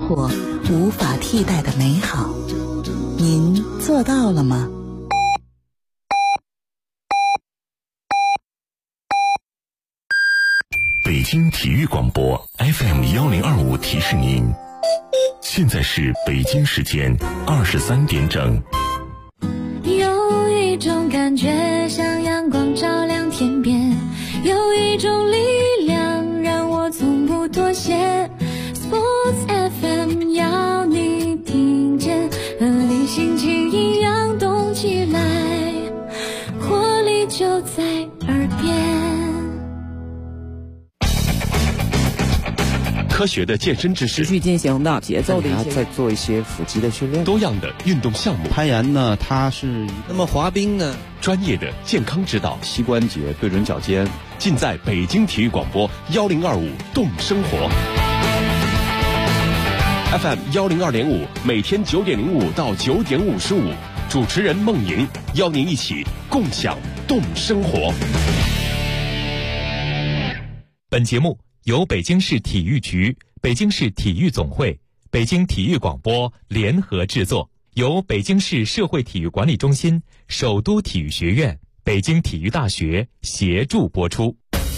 活无法替代的美好，您做到了吗？ 北京体育广播 FM1025 提示您，现在是北京时间23点整。 有一种感觉像阳光照亮天边，有一种力量让我从不妥协。 Sports FM 要你听见，和你心情一样动起来，活力就在耳边。 科学的健身知识， 持续进行的节奏的一些， 再做一些腹肌的训练， 多样的运动项目， 攀岩呢，它是那么滑冰呢， 专业的健康指导， 膝关节对准脚尖， 尽在北京体育广播1025动生活 FM 102.5，每天9点05到9点55，主持人孟莹邀您一起共享动生活。 本节目由北京市体育局、北京市体育总会、北京体育广播联合制作，由北京市社会体育管理中心、首都体育学院、北京体育大学协助播出。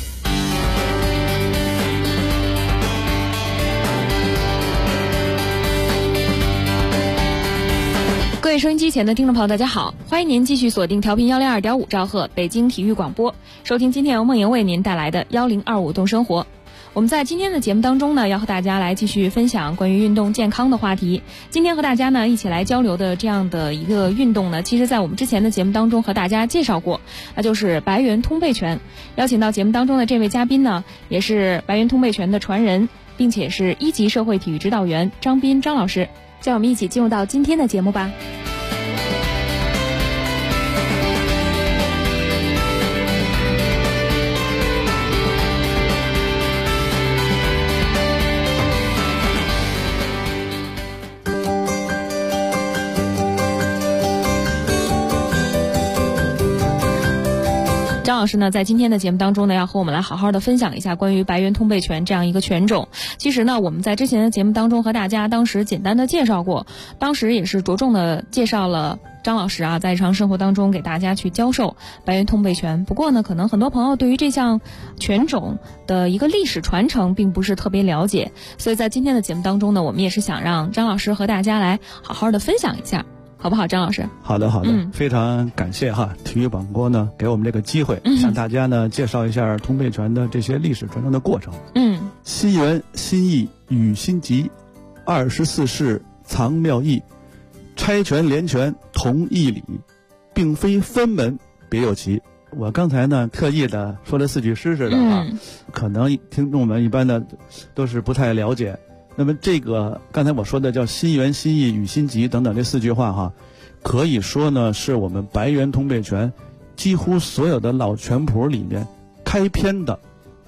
各位收音机前的听众朋友，大家好，欢迎您继续锁定调频102.5兆赫北京体育广播，收听今天由孟莹为您带来的1025动生活。我们在今天的节目当中呢，要和大家来继续分享关于运动健康的话题。今天和大家呢一起来交流的这样的一个运动呢，其实在我们之前的节目当中和大家介绍过，那就是白猿通背拳。邀请到节目当中的这位嘉宾呢，也是白猿通背拳的传人，并且是1级社会体育指导员张斌张老师。让我们一起进入到今天的节目吧。张老师呢，在今天的节目当中呢，要和我们来好好的分享一下关于白猿通背拳这样一个拳种。其实呢，我们在之前的节目当中和大家当时简单的介绍过，当时也是着重的介绍了张老师啊，在日常生活当中给大家去教授白猿通背拳。不过呢，可能很多朋友对于这项拳种的一个历史传承并不是特别了解，所以在今天的节目当中呢，我们也是想让张老师和大家来好好的分享一下。好不好，张老师？ 好的，非常感谢哈，体育广播呢给我们这个机会，向大家呢介绍一下通背拳的这些历史传承的过程。心源心意与心急，24式藏妙意，拆拳连拳同一理，并非分门别有奇。我刚才呢特意的说了4句诗似的啊，可能听众们一般的都是不太了解。那么这个刚才我说的叫心源心意与心急等等这4句话哈，可以说呢是我们白猿通背拳几乎所有的老拳谱里面开篇的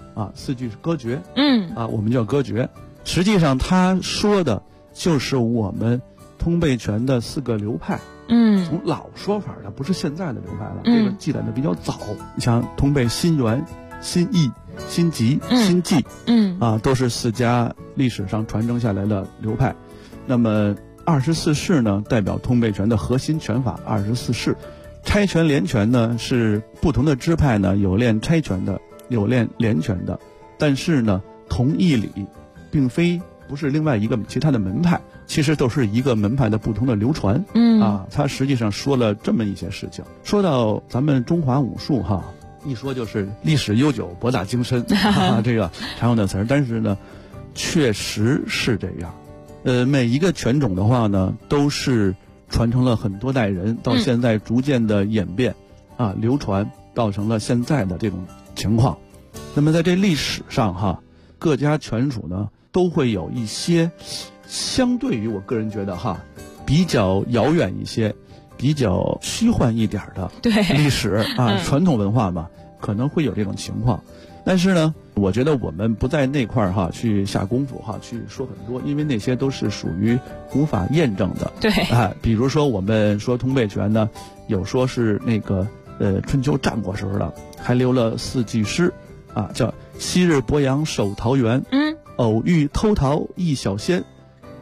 4句歌诀。我们叫歌诀。实际上他说的就是我们通背拳的4个流派。从老说法的，不是现在的流派了，这个记载的比较早。你像通背心源、心意、心急、心计，都是4家历史上传承下来的流派。那么24式呢，代表通背拳的核心拳法24式。拆拳连拳呢，是不同的支派呢，有练拆拳的，有练连拳的，但是呢，同一理，并非不是另外一个其他的门派，其实都是一个门派的不同的流传。他实际上说了这么一些事情。说到咱们中华武术哈，一说就是历史悠久、博大精深这个常用的词儿，但是呢，确实是这样。每一个拳种的话呢，都是传承了很多代人，到现在逐渐的演变流传，造成了现在的这种情况。那么在这历史上哈，各家拳术呢都会有一些相对于我个人觉得哈比较遥远一些、比较虚幻一点的历史传统文化嘛，可能会有这种情况。但是呢，我觉得我们不在那块哈去下功夫哈去说很多，因为那些都是属于无法验证的。比如说我们说通背拳呢，有说是那个春秋战国时候的，还留了4句诗叫昔日鄱阳守桃园，偶遇偷桃一小仙，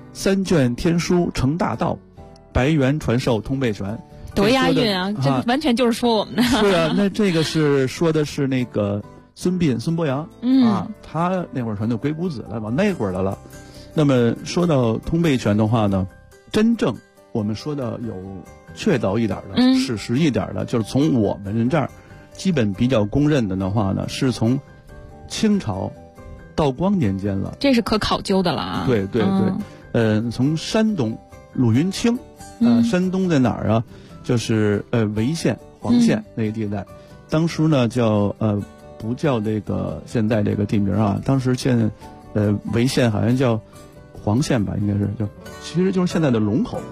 三卷天书成大道，白猿传授通背拳。 多押韵啊！这完全就是说我们的。 是啊，那这个是说的是那个孙伯阳他那会儿传的鬼谷子了，往那会儿的了。那么说到通背拳的话呢，真正我们说的有确凿一点的、史实一点的，就是从我们这儿基本比较公认的话呢，是从清朝道光年间了。 这是可考究的了啊。 对对对，从山东鲁云清，山东在哪儿啊？就是潍县、黄县那个地带，当时呢叫不叫这个现在这个地名啊，当时潍县好像叫黄县吧，应该是其实就是现在的龙口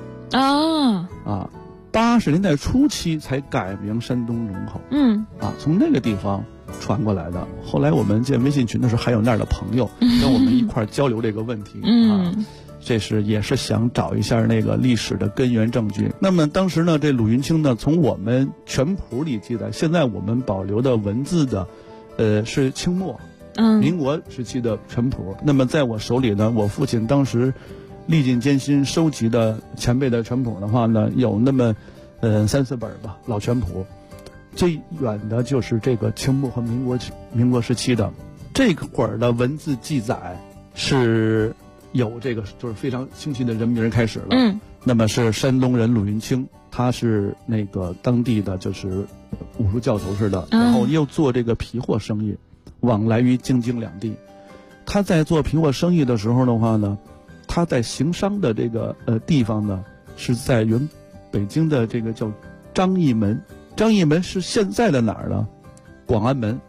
80年代初期才改名山东龙口，从那个地方传过来的。后来我们建微信群的时候，还有那儿的朋友跟我们一块儿交流这个问题这也是想找一下那个历史的根源证据。那么当时呢，这鲁云清呢，从我们全谱里记载，现在我们保留的文字的，是清末，民国时期的全谱。那么在我手里呢，我父亲当时历尽艰辛收集的前辈的全谱的话呢，有那么3-4本吧，老全谱。最远的就是这个清末和民国时期的这会儿的文字记载是。有这个就是非常清晰的人名开始了，那么是山东人鲁云清，他是那个当地的就是武术教头似的，然后又做这个皮货生意，往来于京津两地。他在做皮货生意的时候的话呢，他在行商的这个地方呢，是在原北京的这个叫张义门。张义门是现在的哪儿呢？广安门。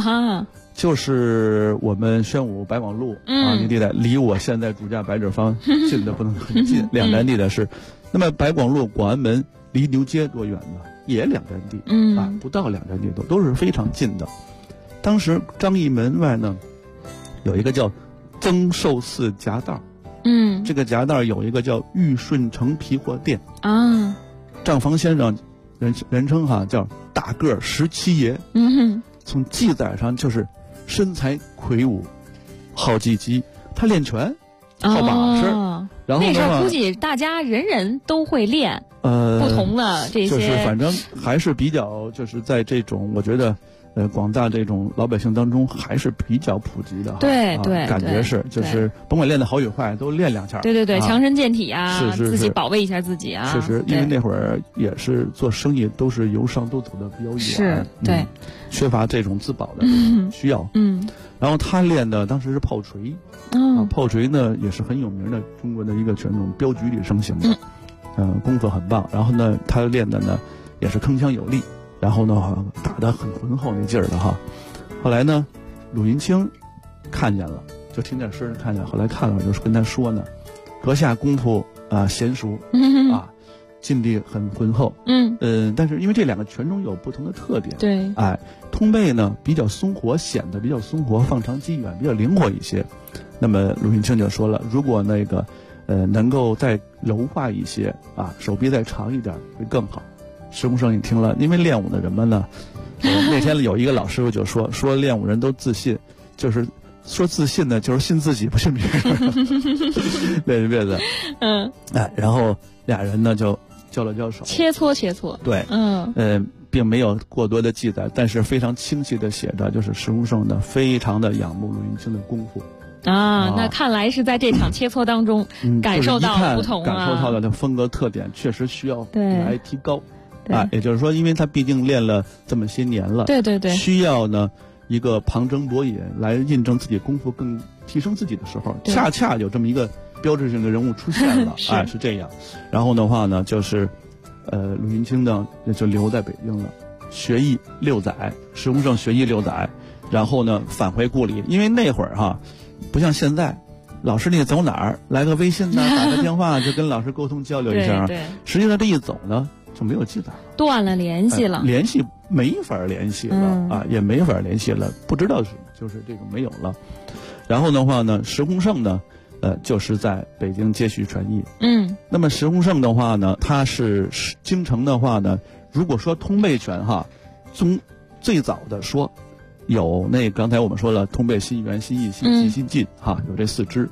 就是我们宣武白广路那地带，离我现在主家白纸坊近的不能很近，两站地的是。那么白广路广安门离牛街多远呢？也两站地，不到两站地都是非常近的。当时张义门外呢，有一个叫增寿寺夹道，这个夹道有一个叫玉顺城皮货店账房先生人称叫大个17爷，从记载上就是身材魁梧，好技击，他练拳，好把式。然后那时候估计大家人都会练，不同的这些， 就是反正还是比较，就是在这种我觉得，广大这种老百姓当中还是比较普及的。 对， 感觉是就是甭管练的好与坏，都练2下。 对，强身健体啊， 是自己保卫一下自己啊。 确实，因为那会儿也是做生意，都是由上都走的比较远， 是对， 缺乏这种自保的需要。然后他练的当时是炮锤，炮锤呢也是很有名的中国的一个拳种，镖局里盛行的，功夫很棒。然后呢，他练的呢也是铿锵有力，然后呢打得很浑厚那劲儿的哈。后来呢，鲁云清看见了，就听见声看见，后来看了就是跟他说呢，阁下功夫娴熟劲力很浑厚，但是因为这两个拳种有不同的特点， 对， 通背呢比较松活，显得比较松活，放长击远，比较灵活一些。那么鲁云清就说了，如果那个能够再柔化一些手臂再长一点会更好。石公生一听了，因为练武的人们呢，那天有一个老师傅就说练武人都自信，就是说自信呢，就是信自己不信别人，练着别的，然后俩人呢就交了交手， 切磋， 对，并没有过多的记载，但是非常清晰的写着，就是石公生呢非常的仰慕鲁云清的功夫那看来是在这场切磋当中感受到了不同感受到了它风格特点，确实需要来提高也就是说，因为他毕竟练了这么些年了， 对，需要呢一个旁征博引来印证自己功夫更提升自己的时候，恰恰有这么一个标志性的人物出现了是这样。然后的话呢，就是鲁云清呢也就留在北京了，学艺6载，石公生学艺6载，然后呢返回故里，因为那会儿不像现在，老师你走哪儿来个微信打个电话就跟老师沟通交流一下，实际上这一走呢就没有记载了， 断了联系了， 联系没法联系了也没法联系了，不知道就是这个没有了。然后的话呢，石公生呢就是在北京接续传艺。那么石公生的话呢，他是京城的话呢，如果说通背拳从最早的说有那刚才我们说了通背、新元、新义、新济、新进有这4支。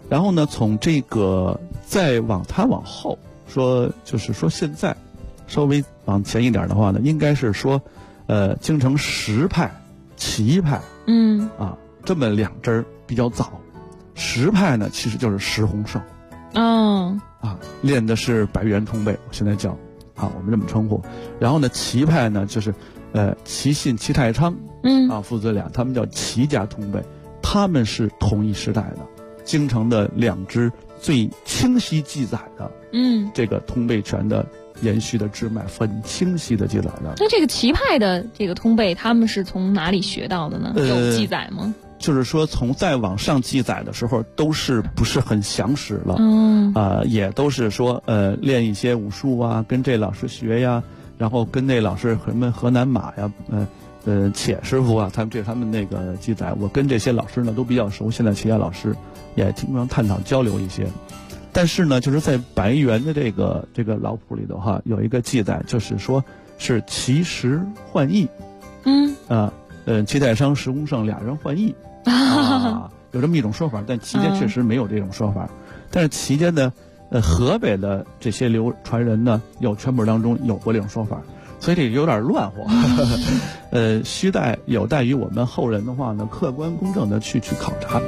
然后呢，从这个再往后说，就是说现在稍微往前一点的话呢，应该是说，京城石派、齐派，这么两支比较早。石派呢，其实就是石洪胜，练的是白猿通背，我现在叫我们这么称呼。然后呢，齐派呢就是齐信、齐太昌，父子俩，他们叫齐家通背，他们是同一时代的，京城的两支最清晰记载的，这个通背拳的延续的支脉，很清晰的记载的。 那这个齐派的这个通背，他们是从哪里学到的呢？有记载吗？ 就是说，从再往上记载的时候，都是不是很详实了，也都是说，练一些武术啊，跟这老师学呀，然后跟那老师什么河南马呀，且师傅啊，他们那个记载，我跟这些老师呢都比较熟，现在齐家老师也经常探讨交流一些。但是呢，就是在白猿的这个老谱里的话，有一个记载，就是说是齐石换义，齐太昌、石洪胜俩人换义。有这么一种说法，但齐家确实没有这种说法。但是齐家的河北的这些传人呢，有全本当中有过这种说法，所以这有点乱乎。有待于我们后人的话呢，客观公正的去考察。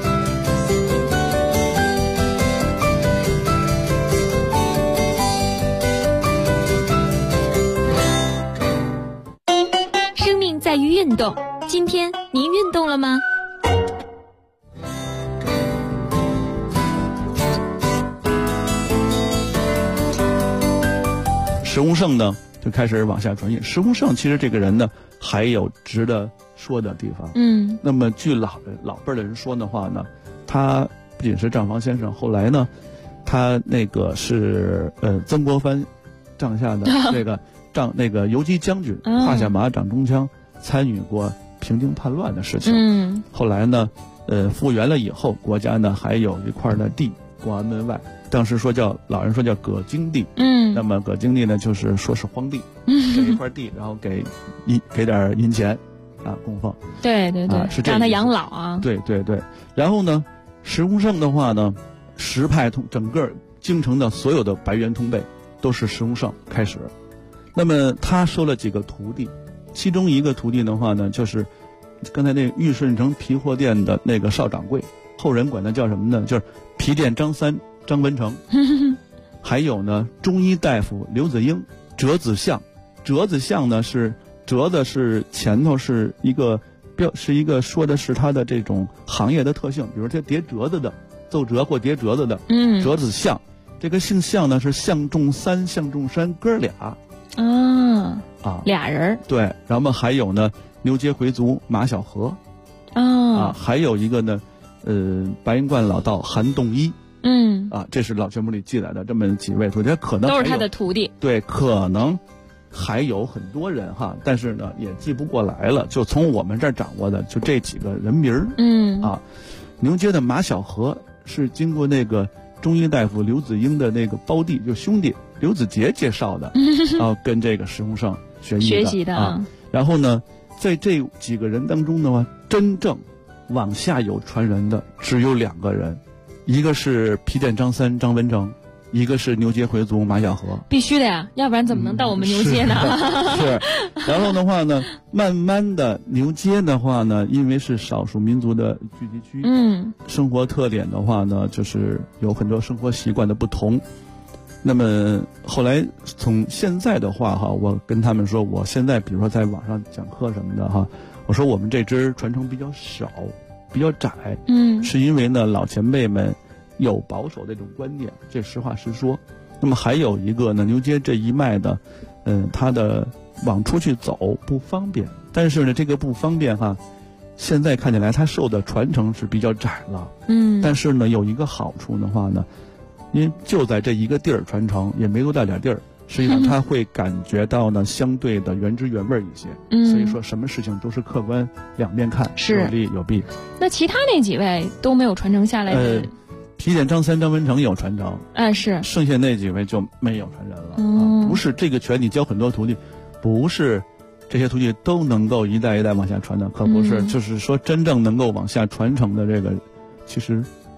生命在于运动，今天您运动了吗？ 石洪胜呢就开始往下传译。石洪胜其实这个人呢还有值得说的地方。那么据老辈的人说的话呢，他不仅是账房先生，后来呢，他那个是曾国藩帐下的那个游击将军，胯下马掌中枪，参与过平定叛乱的事情。后来呢，复原了以后，国家呢还有一块的地，广安门外。当时老人说叫葛京地，那么葛京地呢，就是说是荒地，给一块地，然后给点银钱，供奉。 对， 是这样， 让他养老啊。 对。然后呢，石洪胜的话呢，石派整个京城的所有的白猿通背都是石洪胜开始。那么他收了几个徒弟，其中一个徒弟的话呢，就是刚才那玉顺城皮货店的那个少掌柜，后人管他叫什么呢？就是皮店张文成。还有呢，中医大夫刘子英，折子相呢是折子是前头是一个说的是他的这种行业的特性，比如这叠折子的，奏折或叠折子的，折子相。这个姓相呢是相仲三、相仲山哥俩。 俩人。对， 然后还有呢，牛街回族马小河。还有一个呢，白云观老道韩栋一。这是老全部里记载的这么几位徒弟，可能都是他的徒弟。 对，可能还有很多人哈，但是呢也记不过来了。就从我们这儿掌握的，就这几个人名儿。牛街的马小河是经过那个中医大夫刘子英的那个胞弟，就兄弟刘子杰介绍的，跟这个石洪胜学习的。然后呢，在这几个人当中的话，真正往下有传人的只有2个人。一个是皮店张三张文成，一个是牛街回族马小河。必须的呀，要不然怎么能到我们牛街呢？是。然后的话呢，慢慢的牛街的话呢，因为是少数民族的聚集区，生活特点的话呢，就是有很多生活习惯的不同。那么后来从现在的话哈，我跟他们说，我现在比如说在网上讲课什么的哈，我说我们这支传承比较少。比较窄，是因为呢老前辈们有保守的这种观念，这实话实说。那么还有一个呢，牛街这一脉的，它的往出去走不方便，但是呢这个不方便哈，现在看起来它受的传承是比较窄了，但是呢有一个好处的话呢，因为就在这一个地儿传承，也没多大点地儿。实际上他会感觉到呢相对的原汁原味一些，所以说什么事情都是客观两面看，有利有弊。那其他那几位都没有传承下来的？皮店张三张文成有传承，是，剩下那几位就没有传人了。不是这个拳你教很多徒弟，不是这些徒弟都能够一代一代往下传的，可不是，就是说真正能够往下传承的这个，其实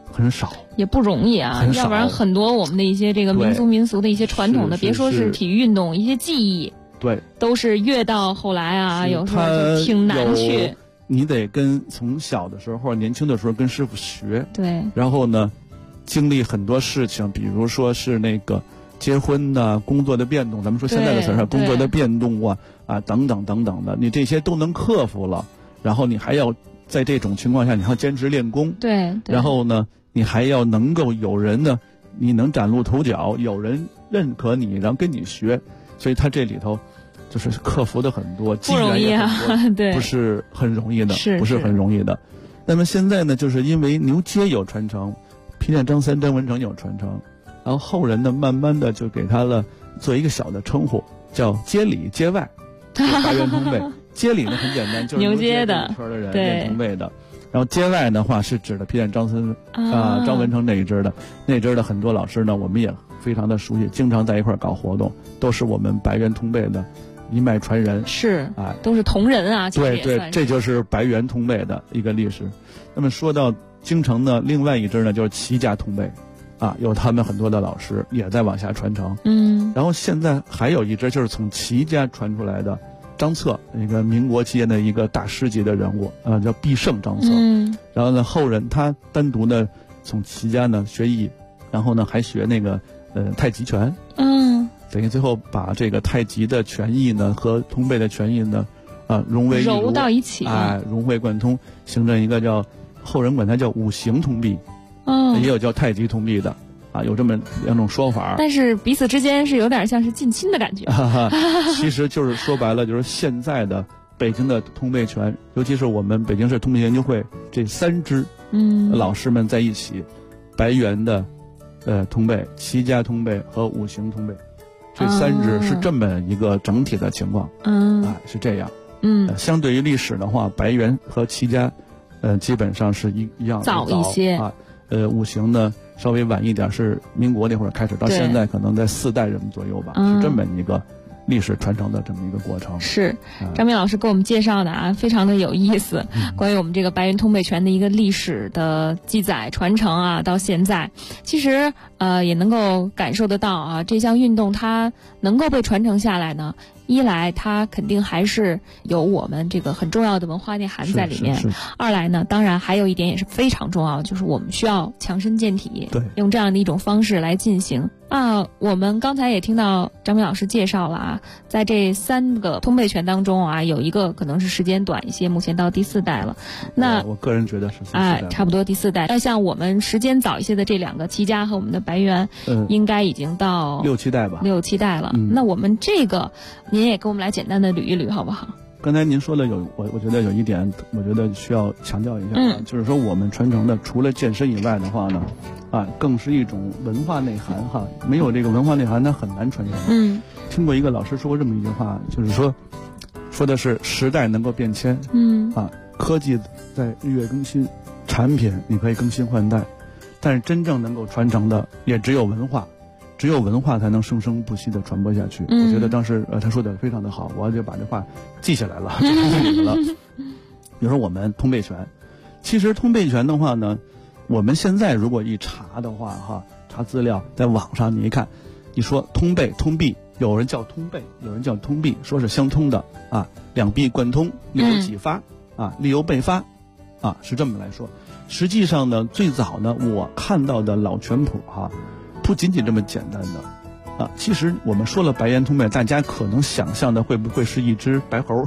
很少， 也不容易啊，要不然很多我们的一些这个民俗的一些传统的，别说是体育运动，一些技艺， 对， 都是越到后来啊，有时候就挺难去。 你得从小的时候、年轻的时候跟师傅学， 对， 然后呢，经历很多事情，比如说是那个结婚呐、工作的变动，咱们说现在的词儿，工作的变动啊等等等等的，你这些都能克服了，然后你还要在这种情况下，你还要坚持练功， 对， 然后呢，你还要能够有人呢，你能崭露头角，有人认可你，然后跟你学，所以他这里头就是克服的很多， 不容易啊，对， 不是很容易的， 不是很容易的。那么现在呢，就是因为牛街有传承，皮练张三张文成有传承，然后后人呢，慢慢的就给他了做一个小的称呼，叫街里街外，白猿通背。街里呢很简单，就是牛街的圈的人练通背的。然后街外的话是指的皮练张三张文成那一支的很多老师呢，我们也非常的熟悉，经常在一块搞活动，都是我们白猿通背的一脉传人， 是都是同人啊。 对对，这就是白猿通背的一个历史。那么说到京城呢，另外一支呢就是齐家通背，有他们很多的老师也在往下传承。然后现在还有一支就是从齐家传出来的张策，一个民国期间的一个大师级的人物，叫必胜张策。然后呢，后人他单独呢从齐家呢学艺，然后呢还学那个太极拳。等于最后把这个太极的拳艺呢和通背的拳艺呢，融为一炉， 揉到一起， 融会贯通，形成一个叫后人管它叫五行通臂，也有叫太极通臂的，有这么两种说法。 但是彼此之间是有点像是近亲的感觉。 其实就是说白了，就是现在的北京的通背拳，尤其是我们北京市通背研究会这3支老师们在一起，白猿的通背、齐家通背和五行通背。这3支是这么一个整体的情况，是这样。相对于历史的话，白猿和齐家，基本上是一样早一些五行呢稍微晚一点，是民国那会儿开始，到现在可能在4代人左右吧，是这么一个历史传承的这么一个过程。 是张明老师给我们介绍的非常的有意思，关于我们这个白猿通背拳的一个历史的记载传承到现在，其实也能够感受得到这项运动它能够被传承下来呢，一来它肯定还是有我们这个很重要的文化内涵在里面，二来呢，当然还有一点也是非常重要，就是我们需要强身健体， 对， 用这样的一种方式来进行。我们刚才也听到张明老师介绍了在这3个通背拳当中有一个可能是时间短一些，目前到第4代了。那我个人觉得是第4代， 差不多第4代。要像我们时间早一些的这2个齐家和我们的白猿，应该已经到 6、7代吧 ，6、7代了。那我们这个，您也给我们来简单的捋一捋好不好？ 刚才您说的我觉得有一点，我觉得需要强调一下，就是说我们传承的除了健身以外的话呢，更是一种文化内涵没有这个文化内涵，它很难传承。听过一个老师说过这么一句话，就是说的是时代能够变迁，科技在日月更新，产品你可以更新换代，但是真正能够传承的也只有文化。只有文化才能生生不息地传播下去。我觉得当时他说的非常的好，我就把这话记下来了，就告诉你们了。比如说我们通背拳，其实通背拳的话呢，我们现在如果一查的话查资料，在网上你一看，你说通背通臂，有人叫通背，有人叫通臂，说是相通的两臂贯通，力由己发力由背发是这么来说。实际上呢，最早呢我看到的老拳谱不仅仅这么简单的其实我们说了白猿通背，大家可能想象的会不会是一只白猴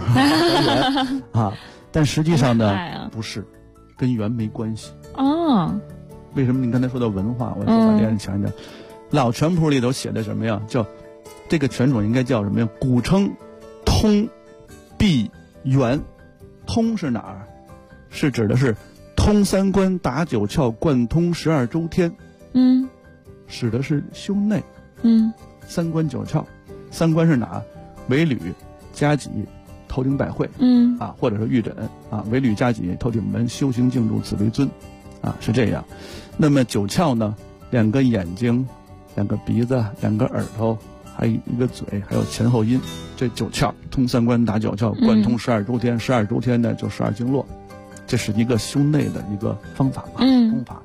但实际上呢不是，跟猿没关系为什么？你刚才说到文化，我就把这样强调。老拳谱里头写的什么呀？叫这个拳种应该叫什么呀？古称通臂猿。通是哪儿？是指的是通3关打9窍，贯通12周天。指的是胸内，3关9窍，3关是哪？尾闾、夹脊、头顶百会，或者是玉枕尾闾、夹脊、头顶门，修行静住，此为尊，是这样。那么9窍呢？2个眼睛，2个鼻子，2个耳朵，还有1个嘴，还有前后阴，这9窍通3关打9窍，贯通12周天，12周天呢就12经络，这是一个胸内的一个方法方法。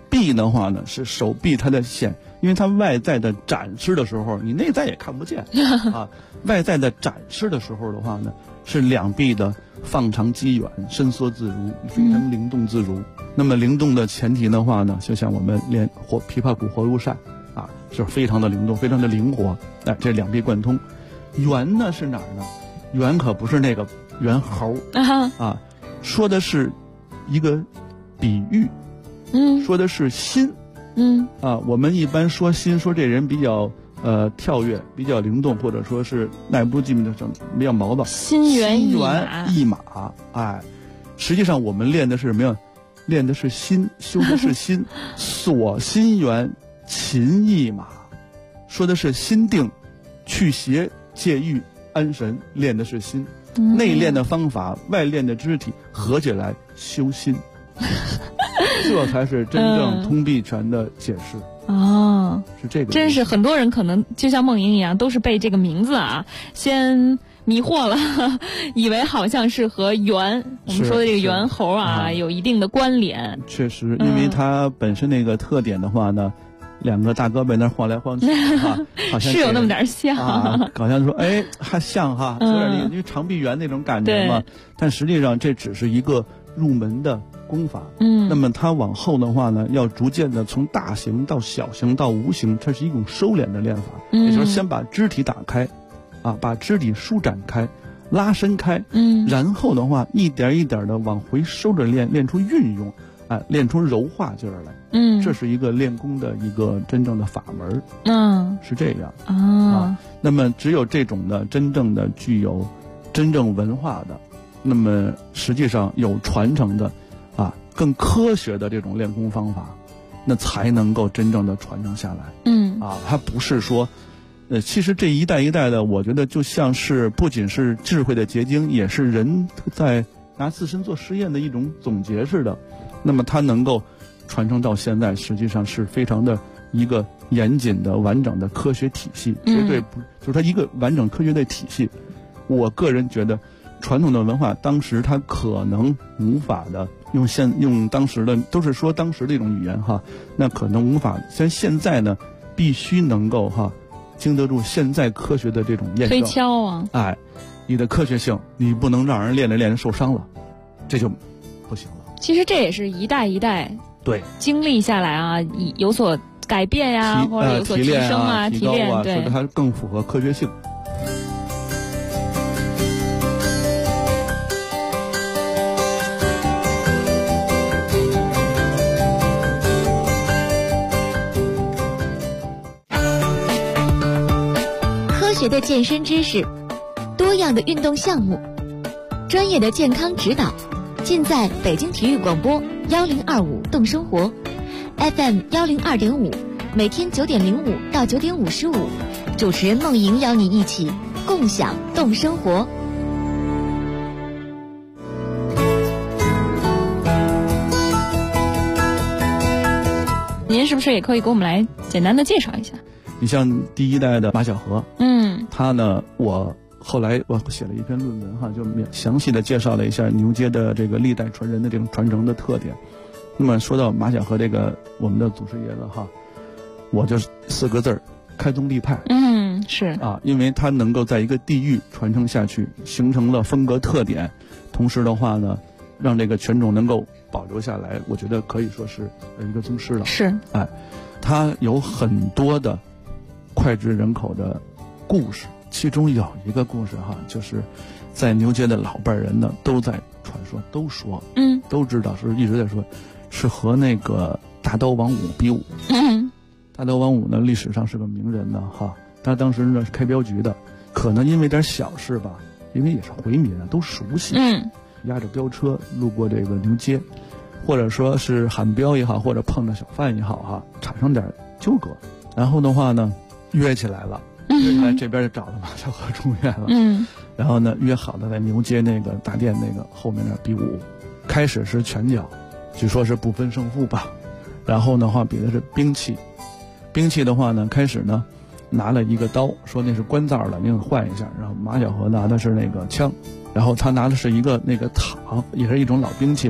臂的话呢，是手臂它的线，因为它外在的展示的时候，你内在也看不见啊。外在的展示的时候的话呢，是两臂的放长击远，伸缩自如，非常灵动自如。那么灵动的前提的话呢，就像我们练琵琶骨活如扇啊，是非常的灵动，非常的灵活。哎，这两臂贯通。圆呢是哪儿呢？圆可不是那个猿猴啊，说的是一个比喻。说的是心，我们一般说心，说这人比较跳跃，比较灵动，或者说是耐不住寂寞的比较毛躁。 心猿意马，哎，实际上我们练的是什么呀？练的是心，修的是心。锁心猿，擒意马，说的是心定，去邪戒欲安神，练的是心。内练的方法，外练的肢体合起来修心。这才是真正通臂拳的解释是这个。 真是很多人可能就像梦莹一样，都是被这个名字先迷惑了，以为好像是和猿我们说的这个猿猴有一定的关联。 确实，因为它本身那个特点的话呢，两个大胳膊那晃来晃去好像是有那么点像好像说还像有点因为长臂猿那种感觉嘛。但实际上这只是一个入门的功法，那么它往后的话呢，要逐渐的从大型到小型到无形，这是一种收敛的练法，也就是先把肢体打开，把肢体舒展开，拉伸开，然后的话一点一点的往回收着练出运用，练出柔化劲儿来，这是一个练功的一个真正的法门，是这样那么只有这种的真正的具有真正文化的，那么实际上有传承的更科学的这种练功方法，那才能够真正的传承下来。它不是说，其实这一代一代的，我觉得就像是不仅是智慧的结晶，也是人在拿自身做实验的一种总结似的。那么它能够传承到现在，实际上是非常的一个严谨的完整的科学体系，绝对不就是它一个完整科学的体系。我个人觉得，传统的文化当时它可能无法的用当时的都是说当时的一种语言那可能无法。现在呢，必须能够经得住现在科学的这种验证。 推敲你的科学性，你不能让人练着练着受伤了，这就不行了。 其实这也是一代一代经历下来有所改变或者有所提升提高对，使得它更符合科学性。 科学的健身知识，多样的运动项目，专业的健康指导，尽在北京体育广播1025动生活 FM 102.5，每天9点05到9点55，主持人梦莹邀你一起共享动生活。 您是不是也可以给我们来简单的介绍一下？ 你像第一代的马晓禾，他呢，我后来我写了一篇论文就详细的介绍了一下牛街的这个历代传人的这种传承的特点。那么说到马晓禾这个我们的祖师爷了我就4个字儿：开宗立派。 是因为他能够在一个地域传承下去，形成了风格特点，同时的话呢，让这个拳种能够保留下来，我觉得可以说是一个宗师了。 是他有很多的脍炙人口的故事，其中有一个故事就是在牛街的老辈人呢都在传说，都说都知道，是一直在说，是和那个大刀王五比武。大刀王五呢历史上是个名人呢他当时呢是开镖局的，可能因为点小事吧，因为也是回民都熟悉，押着镖车路过这个牛街，或者说是喊镖也好，或者碰着小贩也好产生点纠葛，然后的话呢约起来了，约起来这边就找了马晓禾中院了，然后呢约好了在牛街那个大殿那个后面那比武，开始是拳脚，据说是不分胜负吧，然后的话比的是兵器，兵器的话呢开始呢拿了一个刀，说那是官造的，您换一下，然后马晓禾拿的是那个枪，然后他拿的是一个那个塔，也是一种老兵器吧，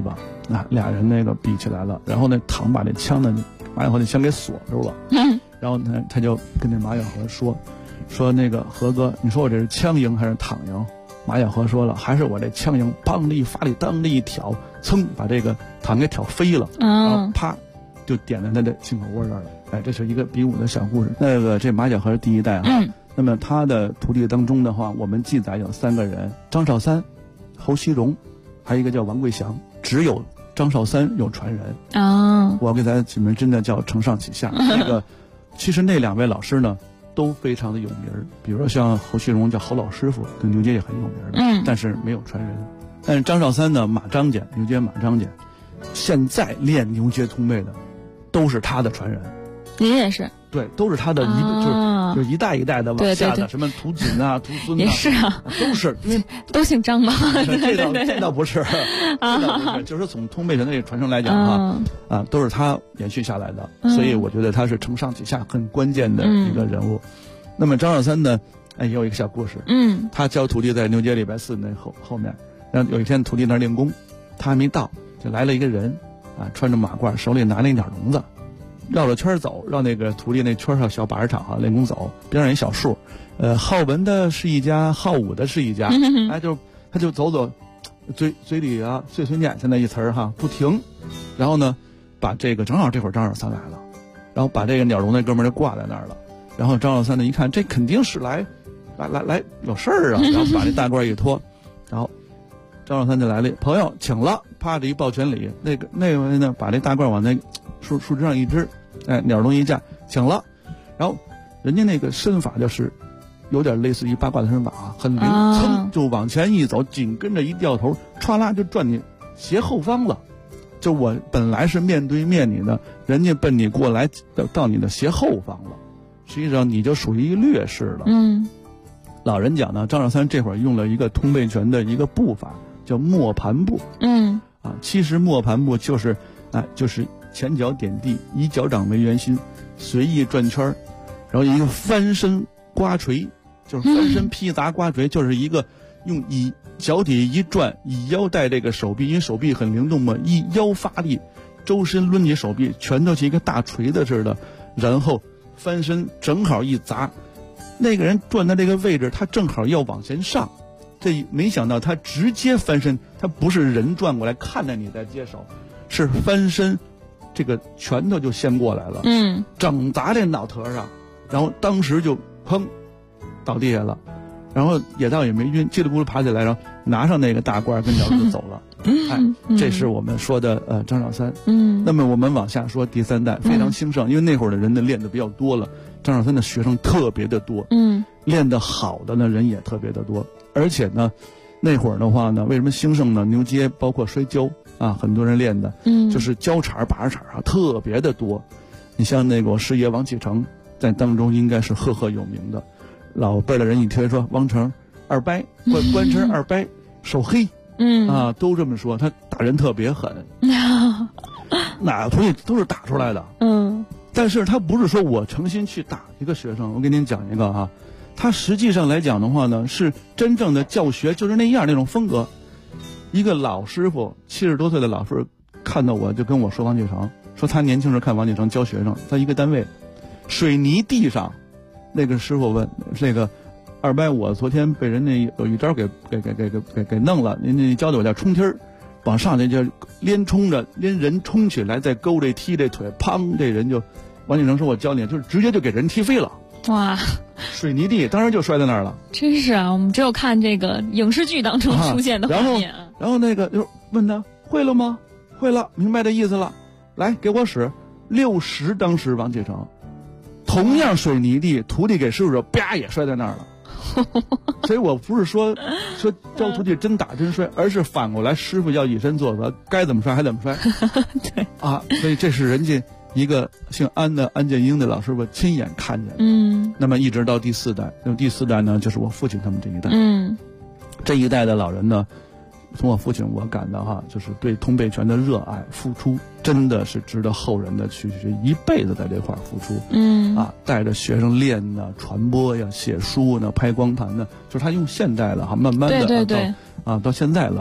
俩人那个比起来了，然后呢，唐把这枪呢，马小河那枪给锁住了，然后呢，他就跟这马小河说那个河哥，你说我这是枪赢还是躺赢？马小河说了，还是我这枪赢，梆的一发力，当的一挑，噌把这个躺给挑飞了，然后啪就点在他的心口窝这儿了。哎，这是一个比武的小故事。那个这马小河是第一代啊，那么他的徒弟当中的话，我们记载有3个人：张少三、侯锡荣，还有一个叫王贵祥。只有张少三有传人啊，我给咱起名真的叫承上启下。那个其实那2位老师呢都非常的有名，比如说像侯锡荣叫侯老师傅，跟牛街也很有名的，但是没有传人。但是张少三呢，马张家，牛街马张家，现在练牛街通背的都是他的传人。 您也是？对， 都是他的就是一代一代的往下的，什么徒锦啊、徒孙啊， 也是啊， 都是因为都姓张嘛。 这倒不是，就是从通背的那个传承来讲都是他延续下来的，所以我觉得他是承上启下很关键的一个人物。那么张少三呢，也有一个小故事，他教徒弟在牛街礼拜4那后面，然后有一天徒弟那儿练功，他还没到，就来了一个人穿着马褂，手里拿了一鸟笼子。绕着圈走，绕那个徒弟那圈上小靶场练功走，边上一小树，好文的是一家，好武的是一家，他就走，嘴里碎碎念，现在一词儿不停，然后呢，把这个正好这会儿张少三来了，然后把这个鸟笼那哥们儿就挂在那儿了，然后张少三呢一看，这肯定是来有事儿啊，然后把这大褂一脱，然后张少三就来了，朋友请了，啪着一抱拳礼，那位呢把这大褂往那树枝上一支。鸟笼一架，请了，然后人家那个身法就是有点类似于八卦的身法很灵，噌就往前一走，紧跟着一掉头，歘啦就转你斜后方了。就我本来是面对面你的，人家奔你过来到你的斜后方了，实际上你就属于劣势了。老人讲呢，张少三这会儿用了一个通背拳的一个步法，叫磨盘步。其实磨盘步就是前脚点地，以脚掌为圆心，随意转圈，然后一个翻身刮锤，就是翻身劈砸刮锤，就是一个用以脚底一转，以腰带这个手臂，因为手臂很灵动嘛，一腰发力，周身抡起手臂，拳头是一个大锤子似的，然后翻身正好一砸，那个人转到这个位置，他正好要往前上，这没想到他直接翻身，他不是人转过来看着你在接手，是翻身。这个拳头就先过来了，整砸这脑壳上，然后当时就砰倒地下了，然后也倒也没晕，叽里咕噜爬起来，然后拿上那个大褂跟脚就走了。这是我们说的张少三。那么我们往下说第3代非常兴盛，因为那会儿的人呢练的比较多了，张少三的学生特别的多，练得好的呢人也特别的多，而且呢那会儿的话呢，为什么兴盛呢？牛街包括摔跤。很多人练的，就是交叉把场特别的多。你像那个我师爷王启成，在当中应该是赫赫有名的。老辈的人一听说王成二掰，关成二掰，手黑，都这么说。他打人特别狠，哪个徒弟都是打出来的。但是他不是说我诚心去打一个学生。我给您讲一个他实际上来讲的话呢，是真正的教学，就是那样那种风格。一个老师傅70多岁的老师傅看到我就跟我说王启成，说他年轻时看王启成教学生，在一个单位水泥地上，那个师傅问这个二伯，我昨天被人那有一招给弄了，您教的我叫冲踢儿，往上去就连冲着连人冲起来，再勾这踢这腿，砰，这人就王启成说我教你，就是直接就给人踢飞了。 哇， 水泥地当时就摔在那儿了。 真是我们只有看这个影视剧当中出现的画面。 然后那个就问他会了吗？会了，明白这意思了，来给我使。60当时王启成同样水泥地，徒弟给师傅啪也摔在那儿了。所以我不是说教徒弟真打真摔，而是反过来师傅要以身作则，该怎么摔还怎么摔。 对所以这是人家一个姓安的安建英的老师傅亲眼看见的。那么一直到第4代，那么第4代呢，就是我父亲他们这一代。这一代的老人呢，从我父亲我感到就是对通背拳的热爱付出，真的是值得后人的去一辈子在这块付出。带着学生练呢，传播呀，写书呢，拍光盘呢，就是他用现代了慢慢的对到现在了。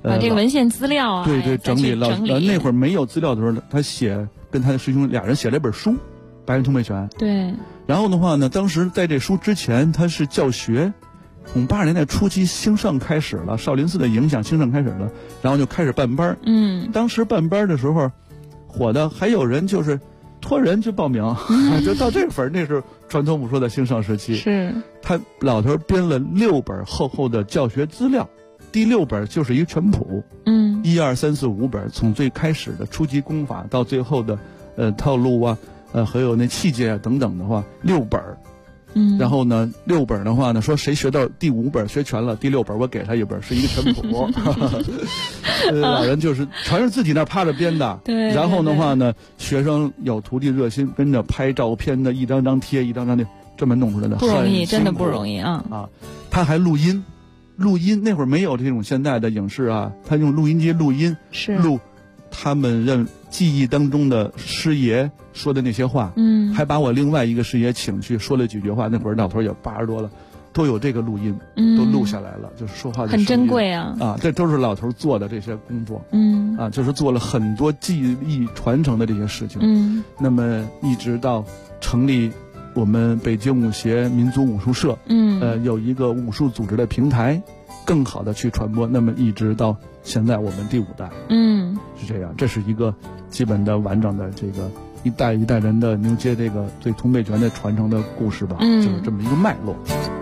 把这个文献资料啊， 对，整理了。那会儿没有资料的时候，他跟他的师兄俩人写了一本书《白云通背拳》。 对。 然后的话呢，当时在这书之前，他是教学。从80年代初期兴盛开始了，少林寺的影响兴盛开始了，然后就开始办班。当时办班的时候，火的还有人就是托人去报名，就到这份那是传统武术的兴盛时期。 是。 他老头编了6本厚厚的教学资料，第6本就是一个全谱。1、2、3、4、5本，从最开始的初级功法到最后的套路啊，还有那器械啊等等的话，6本。然后呢，6本的话呢，说谁学到第5本学全了，第6本我给他一本，是一个全谱。老人就是全是自己那趴着编的。 对。 然后的话呢，学生有徒弟热心，跟着拍照片的，一张张贴，一张张的，这么弄出来的， 不容易，真的不容易啊！ 他还录音那会儿没有这种现代的影视啊，他用录音机录音，录他们记忆当中的师爷说的那些话，还把我另外一个师爷请去说了几句话。那会儿老头也80多了，都有这个录音，都录下来了，就是说话的很珍贵啊！ 这都是老头做的这些工作，就是做了很多记忆传承的这些事情。那么一直到成立我们北京武协民族武术社，有一个武术组织的平台，更好的去传播。那么一直到现在我们第5代，是这样。这是一个基本的完整的这个一代一代人的牛街这个对通背拳的传承的故事吧，就是这么一个脉络。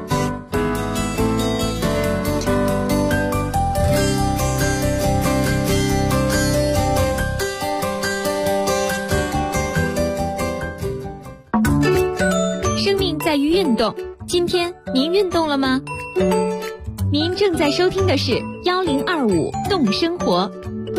生命在于运动，今天您运动了吗？您正在收听的是1025动生活。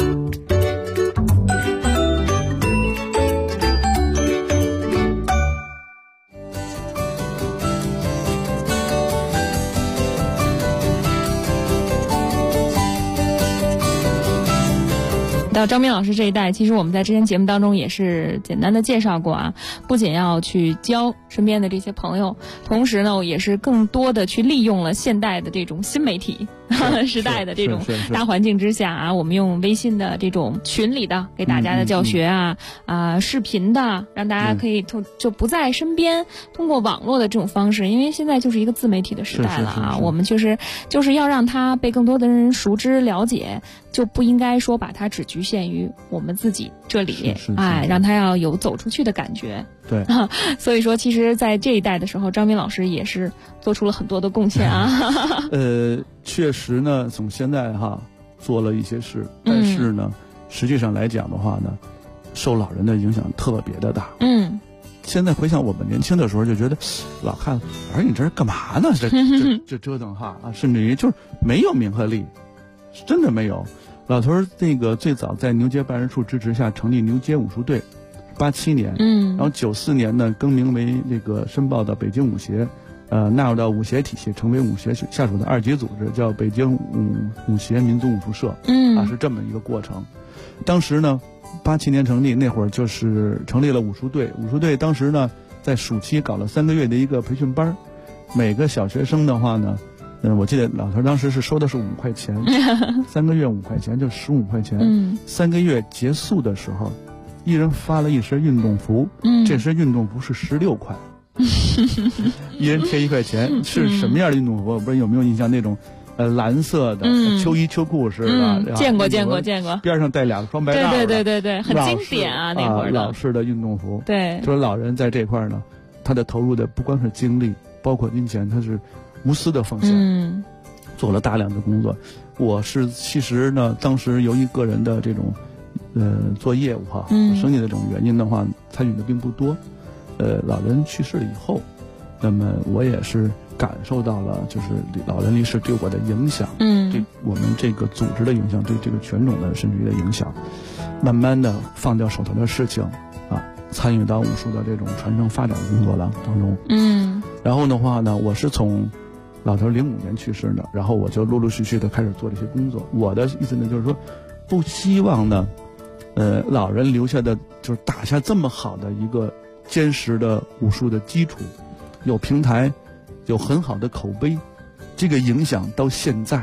到张斌老师这一代，其实我们在之前节目当中也是简单的介绍过啊，不仅要去教身边的这些朋友，同时呢也是更多的去利用了现代的这种新媒体时代的这种大环境之下啊，我们用微信的这种群里的给大家的教学视频的，让大家可以就不在身边，通过网络的这种方式，因为现在就是一个自媒体的时代了啊，我们就是要让它被更多的人熟知了解，就不应该说把它只局限于我们自己这里，让它要有走出去的感觉。 对， 所以说其实在这一代的时候，张斌老师也是做出了很多的贡献啊。 确实呢，从现在做了一些事，但是呢，实际上来讲的话呢，受老人的影响特别的大。现在回想我们年轻的时候，就觉得老看儿你这是干嘛呢？这折腾甚至于就是没有名和利，真的没有。老头那个最早在牛街办事处支持下成立牛街武术队，87年，然后94年呢更名为那个申报到北京武协，纳入到武协体系，成为武协下属的2级组织，叫北京武协民族武术社，是这么一个过程。当时呢，87年成立，那会儿就是成立了武术队。武术队当时呢，在暑期搞了3个月的一个培训班，每个小学生的话呢，我记得老头当时是收的是5块钱，3个月5块钱，就15块钱。3个月结束的时候，一人发了一身运动服，这身运动服是16块，一人贴1块钱。是什么样的运动服？我不知道有没有印象，那种蓝色的秋衣秋裤似的， 见过， 边上带2个双白带， 对，很经典啊，那会儿老式的运动服。 对， 就是老人在这块呢，他的投入的不光是精力，包括金钱，他是无私的奉献，做了大量的工作。我是其实呢，当时由于个人的这种做业务生意的这种原因的话，参与的并不多。老人去世了以后，那么我也是感受到了，就是老人离世对我的影响，对我们这个组织的影响，对这个拳种的甚至于的影响，慢慢的放掉手头的事情参与到武术的这种传承发展工作当中。然后的话呢，我是从老头05年去世的，然后我就陆陆续续的开始做这些工作。我的意思呢，就是说不希望呢老人留下的就是打下这么好的一个坚实的武术的基础，有平台，有很好的口碑，这个影响到现在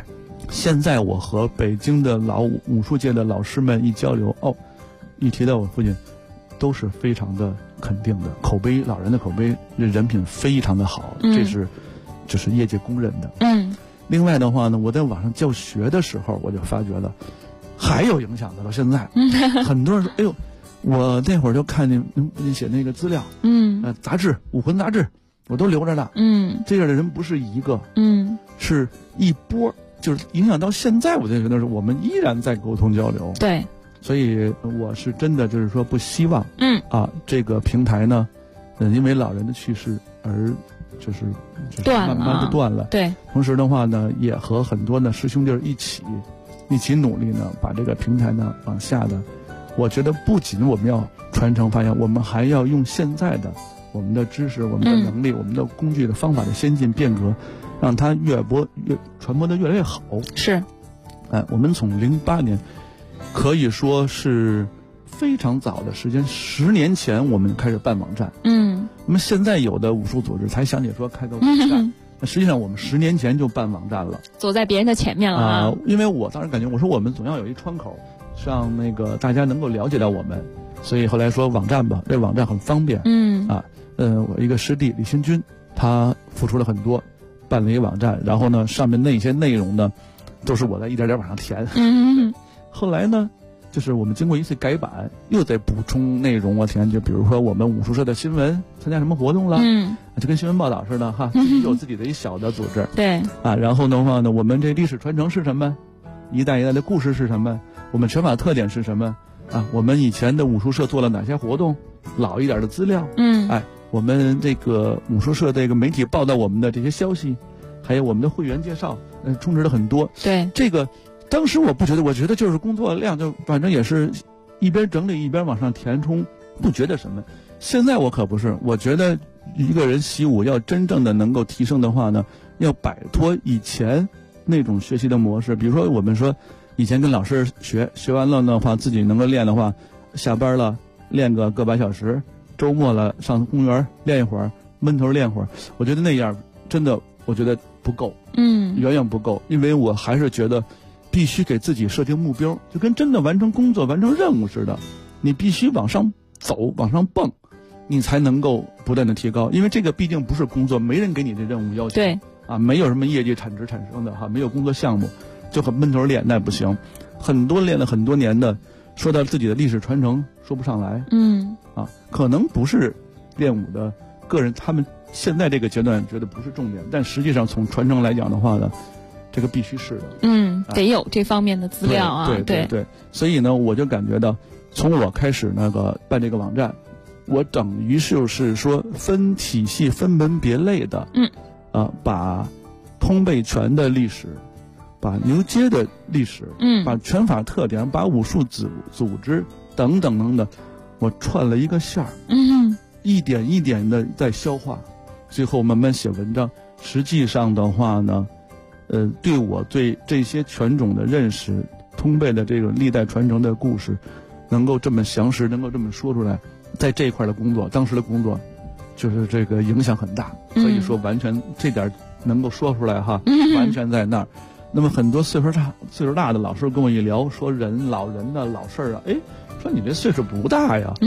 现在我和北京的老武术界的老师们一交流，一提到我父亲，都是非常的肯定的，口碑，老人的口碑，人品非常的好，这是业界公认的。另外的话呢，我在网上教学的时候，我就发觉了，还有影响的到现在，很多人说，哎呦，我那会儿就看见你写那个资料，杂志《武魂》杂志，我都留着呢。这样的人不是一个，是一波，就是影响到现在。我就觉得是我们依然在沟通交流。 对， 所以我是真的就是说不希望，这个平台呢，因为老人的去世而就是慢慢的断了。 对， 同时的话呢，也和很多的师兄弟一起努力呢，把这个平台呢往下的。我觉得不仅我们要传承发扬，我们还要用现在的我们的知识、我们的能力、我们的工具的方法的先进变革，让它传播的越来越好。 是， 我们从08年可以说是非常早的时间，10年前我们开始办网站。那么现在有的武术组织才想起说开个网站，那实际上我们10年前就办网站了， 走在别人的前面了因为我当时感觉，我说我们总要有一窗口，让那个大家能够了解到我们，所以后来说网站吧，这网站很方便。我一个师弟李新军，他付出了很多，办了一个网站，然后呢，上面那些内容呢，都是我在一点点往上填。后来呢，就是我们经过一次改版，又在补充内容填，就比如说我们武术社的新闻，参加什么活动了，就跟新闻报道似的哈，自己有自己的一小的组织。 对然后的话呢，我们这历史传承是什么？一代一代的故事是什么？我们拳法特点是什么？我们以前的武术社做了哪些活动？老一点的资料。我们这个武术社这个媒体报道我们的这些消息，还有我们的会员介绍，充实了很多。 对这个。当时我不觉得，我觉得就是工作量，就反正也是一边整理一边往上填充，不觉得什么。现在我可不是，我觉得一个人习武要真正的能够提升的话呢，要摆脱以前那种学习的模式。比如说我们说以前跟老师学完了的话，自己能够练的话，下班了练个半小时，周末了上公园练一会儿，闷头练会儿。我觉得那样真的，我觉得不够，远远不够，因为我还是觉得。必须给自己设定目标，就跟真的完成工作、完成任务似的，你必须往上走、往上蹦，你才能够不断的提高。因为这个毕竟不是工作，没人给你的任务要求。 对没有什么业绩产生的没有工作项目，就很闷头练那不行。很多练了很多年的，说到自己的历史传承说不上来。可能不是练武的个人，他们现在这个阶段觉得不是重点，但实际上从传承来讲的话呢。这个必须是的， 得有这方面的资料啊， 对，所以呢，我就感觉到，从我开始那个办这个网站，我等于就是说分体系、分门别类的，把通背拳的历史，把牛街的历史，把拳法特点，把武术组织等等，我串了一个线儿，一点一点的在消化，最后慢慢写文章。实际上的话呢。对我对这些拳种的认识，通背的这种历代传承的故事，能够这么详实，能够这么说出来，在这一块的工作，当时的工作，就是这个影响很大，可以说完全这点能够说出来完全在那儿。那么很多岁数大的老师跟我一聊，说老人的老事儿啊，说你这岁数不大呀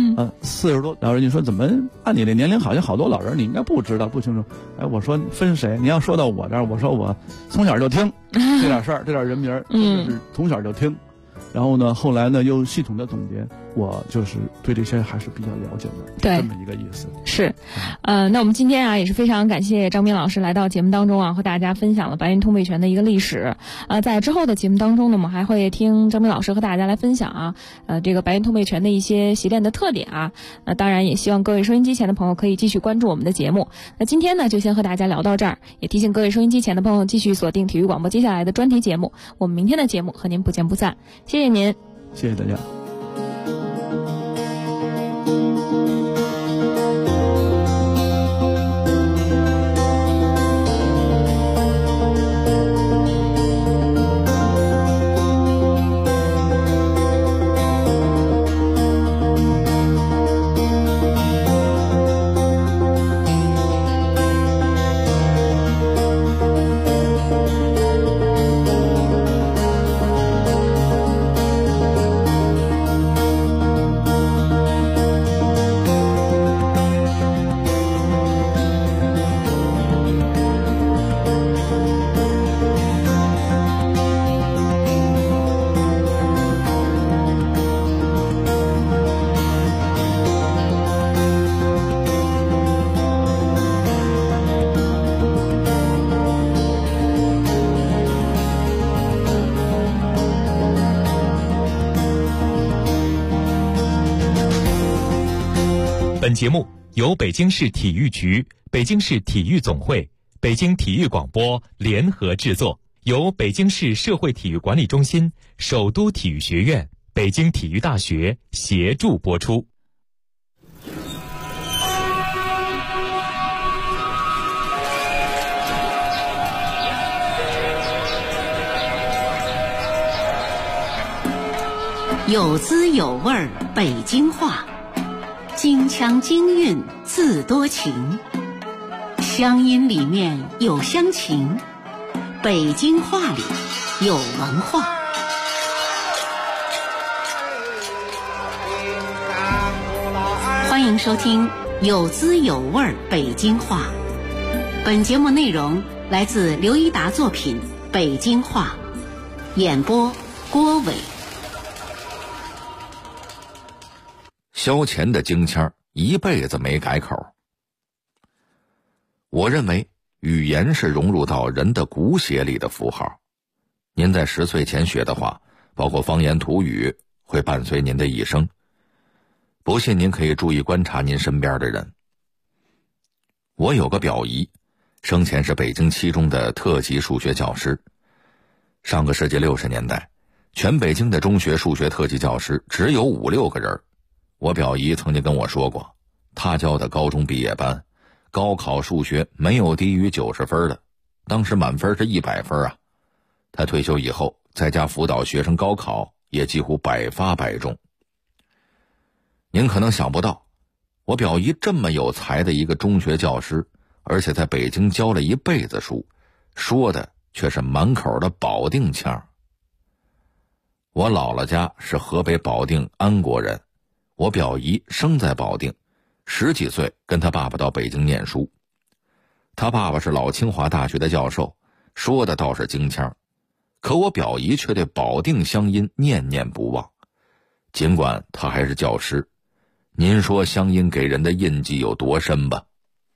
，40多，老人你说怎么按你这年龄好像好多老人你应该不知道不清楚，我说分谁？你要说到我这儿，我说我从小就听这点事儿，这点人名就是从小就听，然后呢，后来呢又系统的总结，我就是对这些还是比较了解的， 对， 这么一个意思。 是，那我们今天也是非常感谢张斌老师来到节目当中和大家分享了白云通背拳的一个历史。在之后的节目当中呢，我们还会听张斌老师和大家来分享这个白云通背拳的一些习练的特点当然也希望各位收音机前的朋友可以继续关注我们的节目。那今天呢，就先和大家聊到这儿，也提醒各位收音机前的朋友继续锁定体育广播接下来的专题节目。我们明天的节目和您不见不散，谢谢您， 谢谢大家。 本节目由北京市体育局、北京市体育总会、北京体育广播联合制作，由北京市社会体育管理中心、首都体育学院、北京体育大学协助播出。 有滋有味儿北京话，京腔京韵自多情，乡音里面有乡情，北京话里有文化。欢迎收听有滋有味儿北京话。本节目内容来自刘一达作品《北京话》，演播郭伟。 萧乾的京腔一辈子没改口。我认为语言是融入到人的骨血里的符号。您在10岁前学的话，包括方言土语，会伴随您的一生。不信您可以注意观察您身边的人。我有个表姨，生前是北京七中的特级数学教师。上个世纪60年代，全北京的中学数学特级教师只有5、6个人。我表姨曾经跟我说过，她教的高中毕业班，高考数学没有低于90分的，当时满分是100分啊。她退休以后，在家辅导学生高考，也几乎百发百中。您可能想不到，我表姨这么有才的一个中学教师，而且在北京教了一辈子书，说的却是满口的保定腔。我姥姥家是河北保定安国人，我表姨生在保定，10几岁跟他爸爸到北京念书。他爸爸是老清华大学的教授，说的倒是京腔，可我表姨却对保定乡音念念不忘。尽管他还是教师，您说乡音给人的印记有多深吧？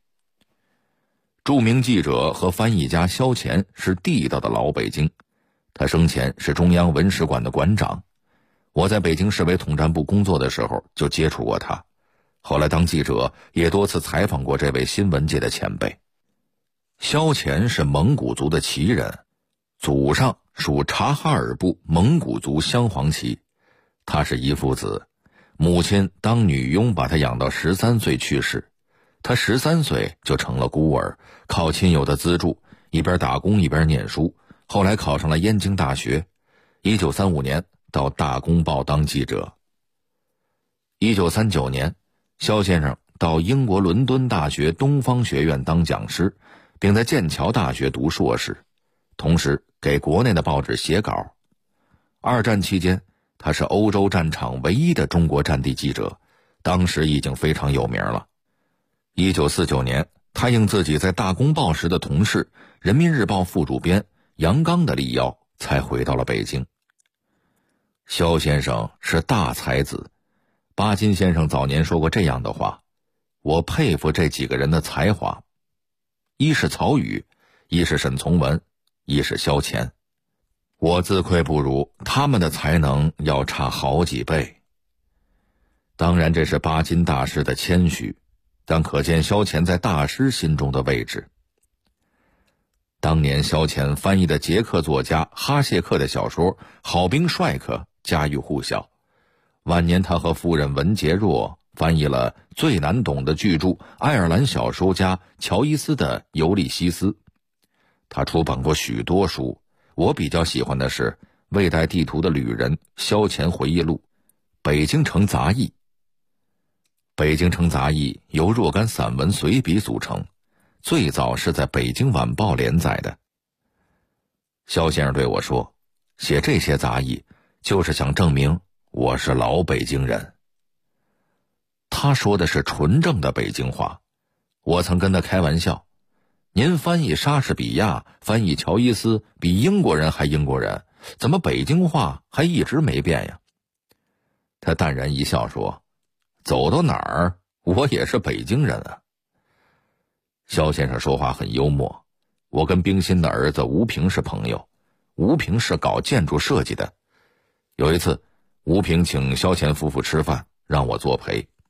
著名记者和翻译家萧乾是地道的老北京，他生前是中央文史馆的馆长。我在北京市委统战部工作的时候就接触过他，后来当记者也多次采访过这位新闻界的前辈。萧乾是蒙古族的旗人，祖上属察哈尔部蒙古族镶黄旗。他是一父子，母亲当女佣把他养到13岁去世，他13岁就成了孤儿，靠亲友的资助，一边打工一边念书，后来考上了燕京大学。1935年到大公报当记者。1939年，萧先生到英国伦敦大学东方学院当讲师，并在剑桥大学读硕士，同时给国内的报纸写稿。2战期间，他是欧洲战场唯一的中国战地记者，当时已经非常有名了。1949年，他应自己在大公报时的同事、人民日报副主编杨刚的力邀，才回到了北京。萧先生是大才子，巴金先生早年说过这样的话，我佩服这几个人的才华，一是曹禺，一是沈从文，一是萧乾。我自愧不如，他们的才能要差好几倍。当然这是巴金大师的谦虚，但可见萧乾在大师心中的位置。当年萧乾翻译的捷克作家哈谢克的小说《好兵帅克》家喻户晓，晚年他和夫人文洁若翻译了最难懂的巨著爱尔兰小说家乔伊斯的《尤利西斯》。他出版过许多书，我比较喜欢的是《未带地图的旅人》萧乾回忆录，《北京城杂忆》。《北京城杂忆》由若干散文随笔组成，最早是在《北京晚报》连载的。萧先生对我说，写这些杂忆就是想证明我是老北京人。他说的是纯正的北京话，我曾跟他开玩笑，您翻译莎士比亚，翻译乔伊斯，比英国人还英国人，怎么北京话还一直没变呀？他淡然一笑说，走到哪儿我也是北京人啊。萧先生说话很幽默，我跟冰心的儿子吴平是朋友，吴平是搞建筑设计的。有一次，吴平请萧乾夫妇吃饭，让我作陪。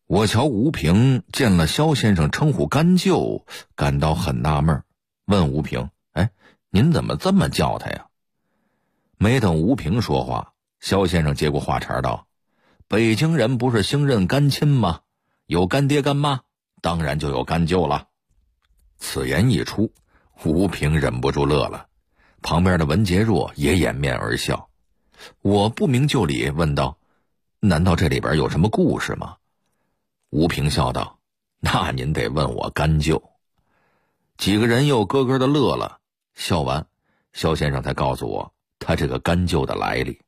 我瞧吴平见了萧先生称呼干舅，感到很纳闷，问吴平：哎，您怎么这么叫他呀？没等吴平说话，萧先生接过话茬道：北京人不是兴认干亲吗？有干爹干妈，当然就有干舅了。此言一出，吴平忍不住乐了，旁边的文杰若也掩面而笑。我不明就里问道：难道这里边有什么故事吗？吴平笑道：那您得问我干舅。几个人又咯咯的乐了，笑完，萧先生才告诉我他这个干舅的来历。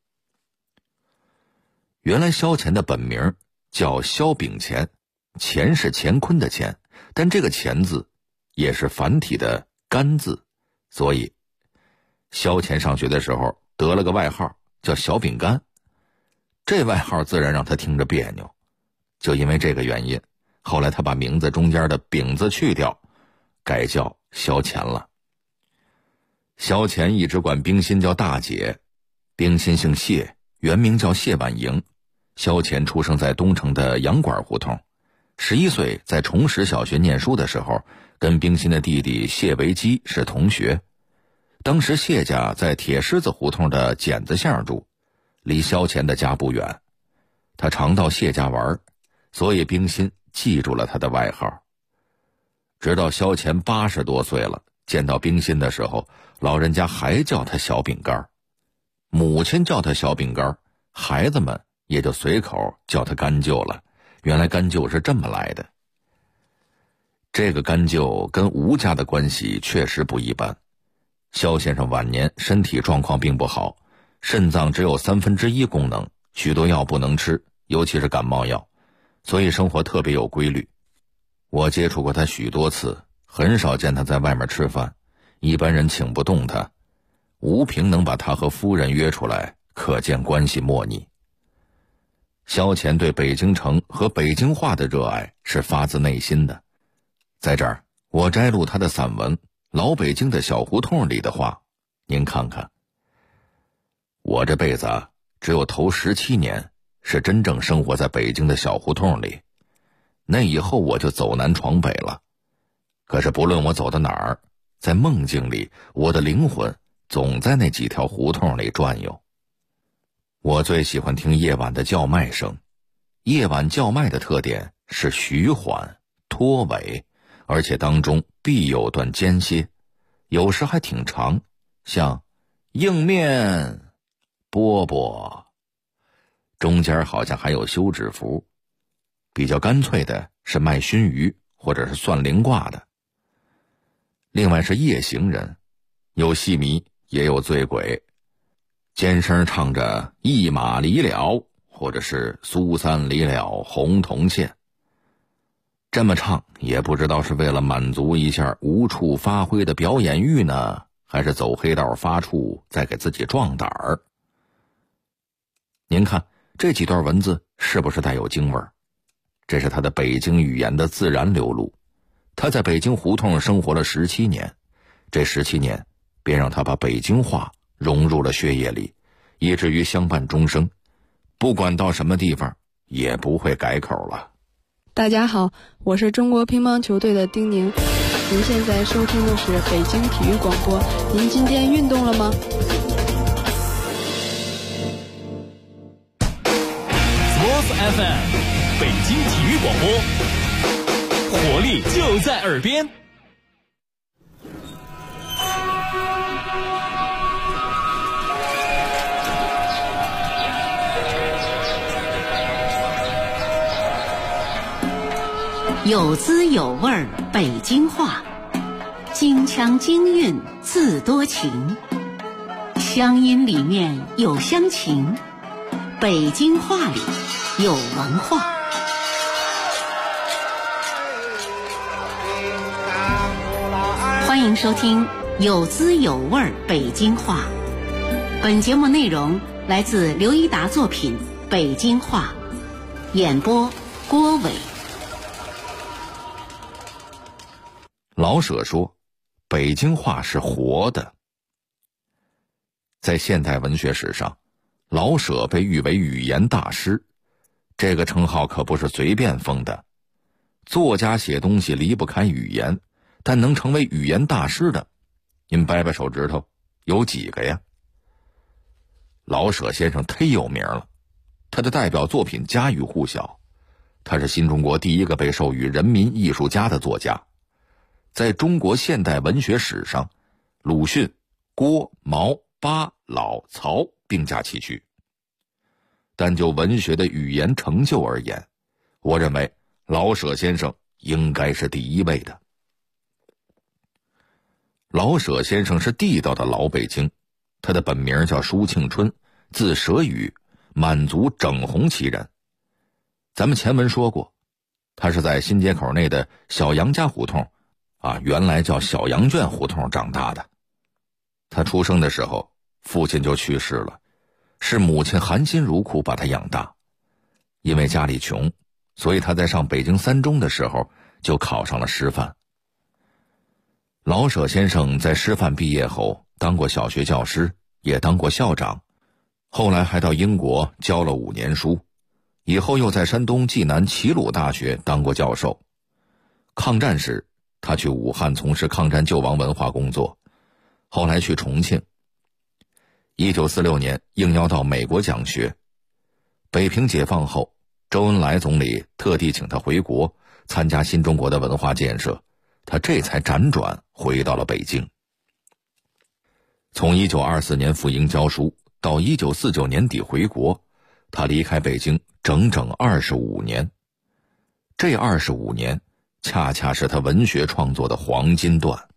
原来萧乾的本名叫萧秉乾，乾是乾坤的乾，但这个乾字也是繁体的干字，所以萧乾上学的时候得了个外号叫小饼干，这外号自然让他听着别扭。就因为这个原因，后来他把名字中间的饼字去掉，改叫萧乾了。萧乾一直管冰心叫大姐，冰心姓谢，原名叫谢婉莹。萧乾出生在东城的洋馆胡同，11岁在崇实小学念书的时候，跟冰心的弟弟谢维基是同学。当时谢家在铁狮子胡同的剪子巷住，离萧乾的家不远。他常到谢家玩，所以冰心记住了他的外号。直到萧乾80多岁了，见到冰心的时候，老人家还叫他小饼干，母亲叫他小饼干，孩子们也就随口叫他干舅了。原来干舅是这么来的。这个干舅跟吴家的关系确实不一般。萧先生晚年身体状况并不好，肾脏只有1/3功能，许多药不能吃，尤其是感冒药，所以生活特别有规律。我接触过他许多次，很少见他在外面吃饭，一般人请不动他。吴平能把他和夫人约出来，可见关系莫逆。萧乾对北京城和北京话的热爱是发自内心的。在这儿，我摘录他的散文《老北京的小胡同》里的话，您看看。我这辈子只有头17年是真正生活在北京的小胡同里，那以后我就走南闯北了。可是不论我走到哪儿，在梦境里，我的灵魂总在那几条胡同里转悠。我最喜欢听夜晚的叫卖声，夜晚叫卖的特点是徐缓、拖尾，而且当中必有段间歇，有时还挺长，像硬面、饽饽，中间好像还有休止符。比较干脆的是卖熏鱼或者是算灵卦的。另外是夜行人，有戏迷也有醉鬼，尖声唱着一马离了，或者是苏三离了红铜线。这么唱也不知道是为了满足一下无处发挥的表演欲呢，还是走黑道发怵再给自己壮胆儿。您看这几段文字是不是带有京味儿？这是他的北京语言的自然流露。他在北京胡同生活了17年，这17年便让他把北京话融入了血液里，以至于相伴终生，不管到什么地方也不会改口了。 大家好，我是中国乒乓球队的丁宁，您现在收听的是北京体育广播。您今天运动了吗 ？Sports FM， 北京体育广播，活力就在耳边。 有滋有味北京话，京腔京韵自多情，乡音里面有乡情，北京话里有文化。欢迎收听有滋有味北京话。本节目内容来自刘一达作品《北京话》，演播郭伟。 老舍说，北京话是活的。在现代文学史上，老舍被誉为语言大师， 这个称号可不是随便封的。作家写东西离不开语言，但能成为语言大师的，您掰掰手指头，有几个呀？老舍先生忒有名了，他的代表作品家喻户晓，他是新中国第一个被授予人民艺术家的作家。在中国现代文学史上，鲁迅、郭、毛、巴、老、曹并驾齐驱。但就文学的语言成就而言，我认为老舍先生应该是第一位的。老舍先生是地道的老北京，他的本名叫舒庆春，字舍宇，满族整红旗人。咱们前文说过，他是在新街口内的小杨家胡同原来叫小羊圈胡同长大的。他出生的时候，父亲就去世了，是母亲含辛茹苦把他养大。因为家里穷，所以他在上北京三中的时候就考上了师范。老舍先生在师范毕业后当过小学教师，也当过校长，后来还到英国教了5年书，以后又在山东济南齐鲁大学当过教授。抗战时，他去武汉从事抗战救亡文化工作，后来去重庆。1946年应邀到美国讲学。北平解放后，周恩来总理特地请他回国参加新中国的文化建设，他这才辗转回到了北京。从1924年赴英教书到1949年底回国，他离开北京整整25年。这25年恰恰是他文学创作的黄金段。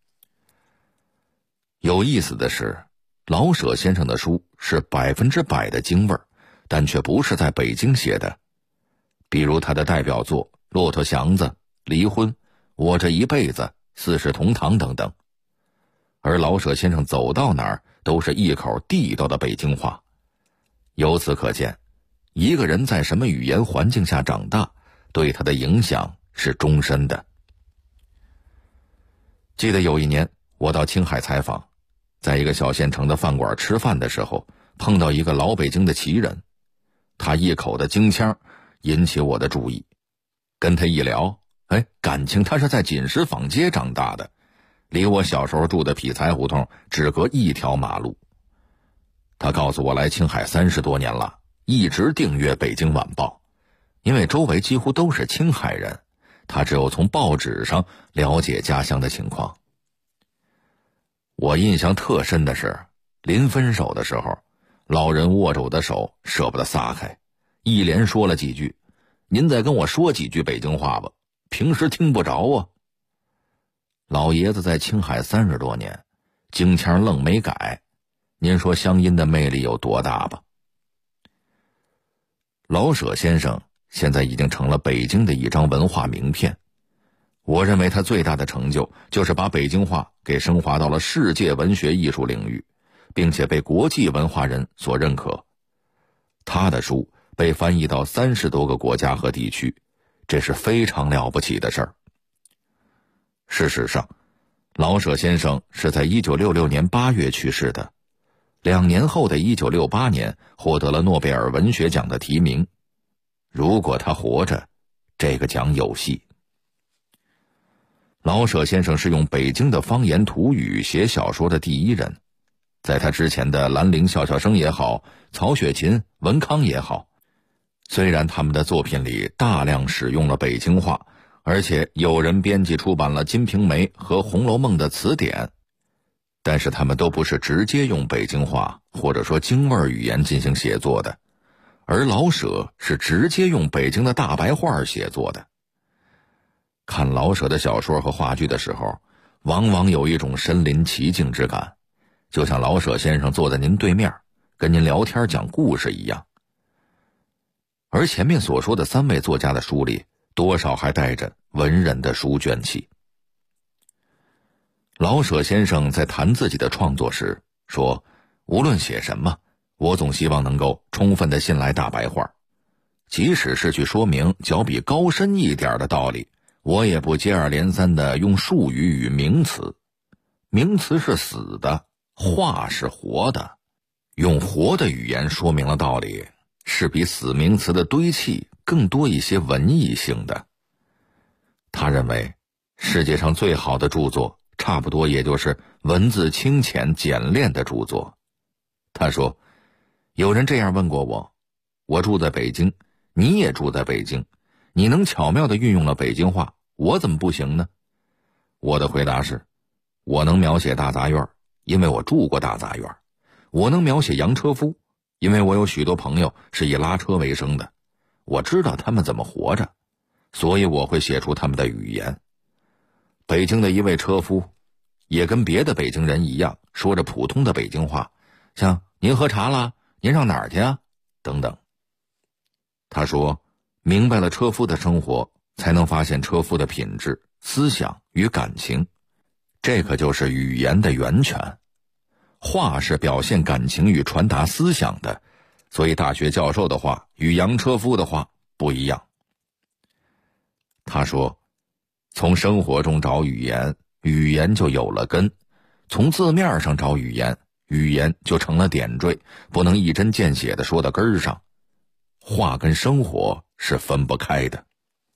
有意思的是，老舍先生的书是100%的京味儿，但却不是在北京写的。比如他的代表作《骆驼祥子》《离婚》《我这一辈子》《四世同堂》等等。而老舍先生走到哪儿都是一口地道的北京话。由此可见，一个人在什么语言环境下长大，对他的影响是终身的。记得有一年我到青海采访，在一个小县城的饭馆吃饭的时候，碰到一个老北京的旗人，他一口的京腔引起我的注意。跟他一聊，感情他是在锦石坊街长大的，离我小时候住的匹才胡同只隔一条马路。他告诉我来青海30多年了，一直订阅《北京晚报》，因为周围几乎都是青海人，他只有从报纸上了解家乡的情况。我印象特深的是，临分手的时候，老人握着我的手舍不得撒开，一连说了几句：“您再跟我说几句北京话吧，平时听不着啊。”老爷子在青海30多年，京腔愣没改，您说乡音的魅力有多大吧？老舍先生现在已经成了北京的一张文化名片。我认为他最大的成就就是把北京话给升华到了世界文学艺术领域，并且被国际文化人所认可。他的书被翻译到30多个国家和地区，这是非常了不起的事儿。事实上，老舍先生是在1966年8月去世的，2年后的1968年获得了诺贝尔文学奖的提名。如果他活着，这个奖有戏。老舍先生是用北京的方言土语写小说的第一人，在他之前的兰陵笑笑生也好，曹雪芹、文康也好，虽然他们的作品里大量使用了北京话，而且有人编辑出版了《金瓶梅》和《红楼梦》的词典，但是他们都不是直接用北京话或者说京味语言进行写作的，而老舍是直接用北京的大白话写作的。看老舍的小说和话剧的时候，往往有一种身临其境之感，就像老舍先生坐在您对面，跟您聊天讲故事一样。而前面所说的3位作家的书里，多少还带着文人的书卷气。老舍先生在谈自己的创作时说，无论写什么，我总希望能够充分地信赖大白话，即使是去说明较比高深一点的道理，我也不接二连三地用术语与名词。名词是死的，话是活的，用活的语言说明了道理， 是比死名词的堆砌更多一些文艺性的。他认为世界上最好的著作差不多也就是文字清浅简练的著作。他说，有人这样问过我，我住在北京，你也住在北京，你能巧妙地运用了北京话，我怎么不行呢？我的回答是，我能描写大杂院，因为我住过大杂院；我能描写洋车夫，因为我有许多朋友是以拉车为生的，我知道他们怎么活着，所以我会写出他们的语言。北京的一位车夫也跟别的北京人一样，说着普通的北京话，像您喝茶啦，您上哪儿去啊等等。他说，明白了车夫的生活，才能发现车夫的品质、思想与感情，这可就是语言的源泉。话是表现感情与传达思想的，所以大学教授的话与洋车夫的话不一样。他说，从生活中找语言，语言就有了根；从字面上找语言，语言就成了点缀，不能一针见血地说到根儿上。话跟生活是分不开的。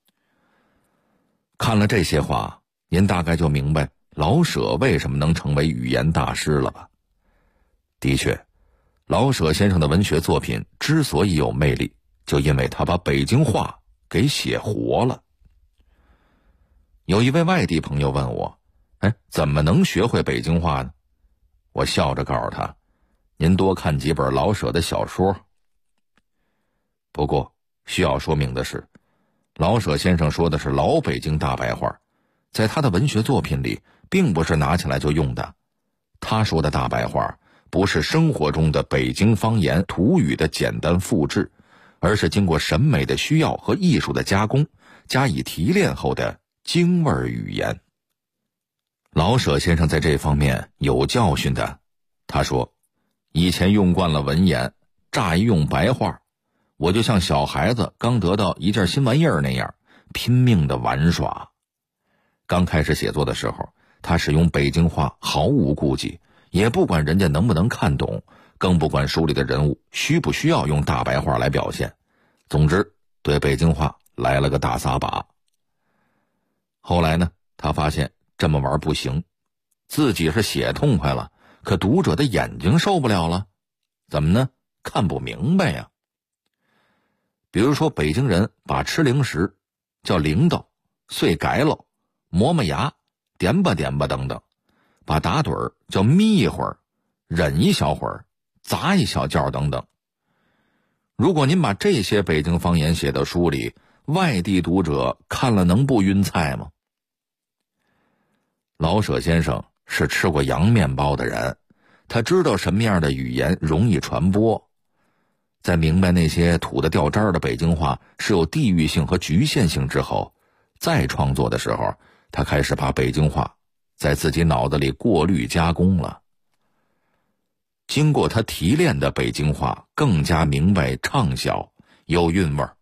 看了这些话，您大概就明白老舍为什么能成为语言大师了吧？的确，老舍先生的文学作品之所以有魅力，就因为他把北京话给写活了。有一位外地朋友问我，怎么能学会北京话呢？我笑着告诉他，您多看几本老舍的小说。不过需要说明的是，老舍先生说的是老北京大白话，在他的文学作品里并不是拿起来就用的。他说的大白话不是生活中的北京方言土语的简单复制，而是经过审美的需要和艺术的加工，加以提炼后的京味语言。老舍先生在这方面有教训的。他说，以前用惯了文言，乍一用白话，我就像小孩子刚得到一件新玩意儿那样，拼命的玩耍。刚开始写作的时候，他使用北京话毫无顾忌，也不管人家能不能看懂，更不管书里的人物需不需要用大白话来表现。总之，对北京话来了个大撒把。后来呢，他发现这么玩不行，自己是写痛快了，可读者的眼睛受不了了。怎么呢？看不明白呀。比如说，北京人把吃零食叫铃铛、碎改喽、磨磨牙、点吧点吧等等，把打盹儿叫眯一会儿、忍一小会儿、砸一小觉等等。如果您把这些北京方言写到书里，外地读者看了能不晕菜吗？老舍先生是吃过洋面包的人，他知道什么样的语言容易传播。在明白那些土得掉渣的北京话是有地域性和局限性之后，再创作的时候，他开始把北京话在自己脑子里过滤加工了。经过他提炼的北京话更加明白畅销，有韵味儿。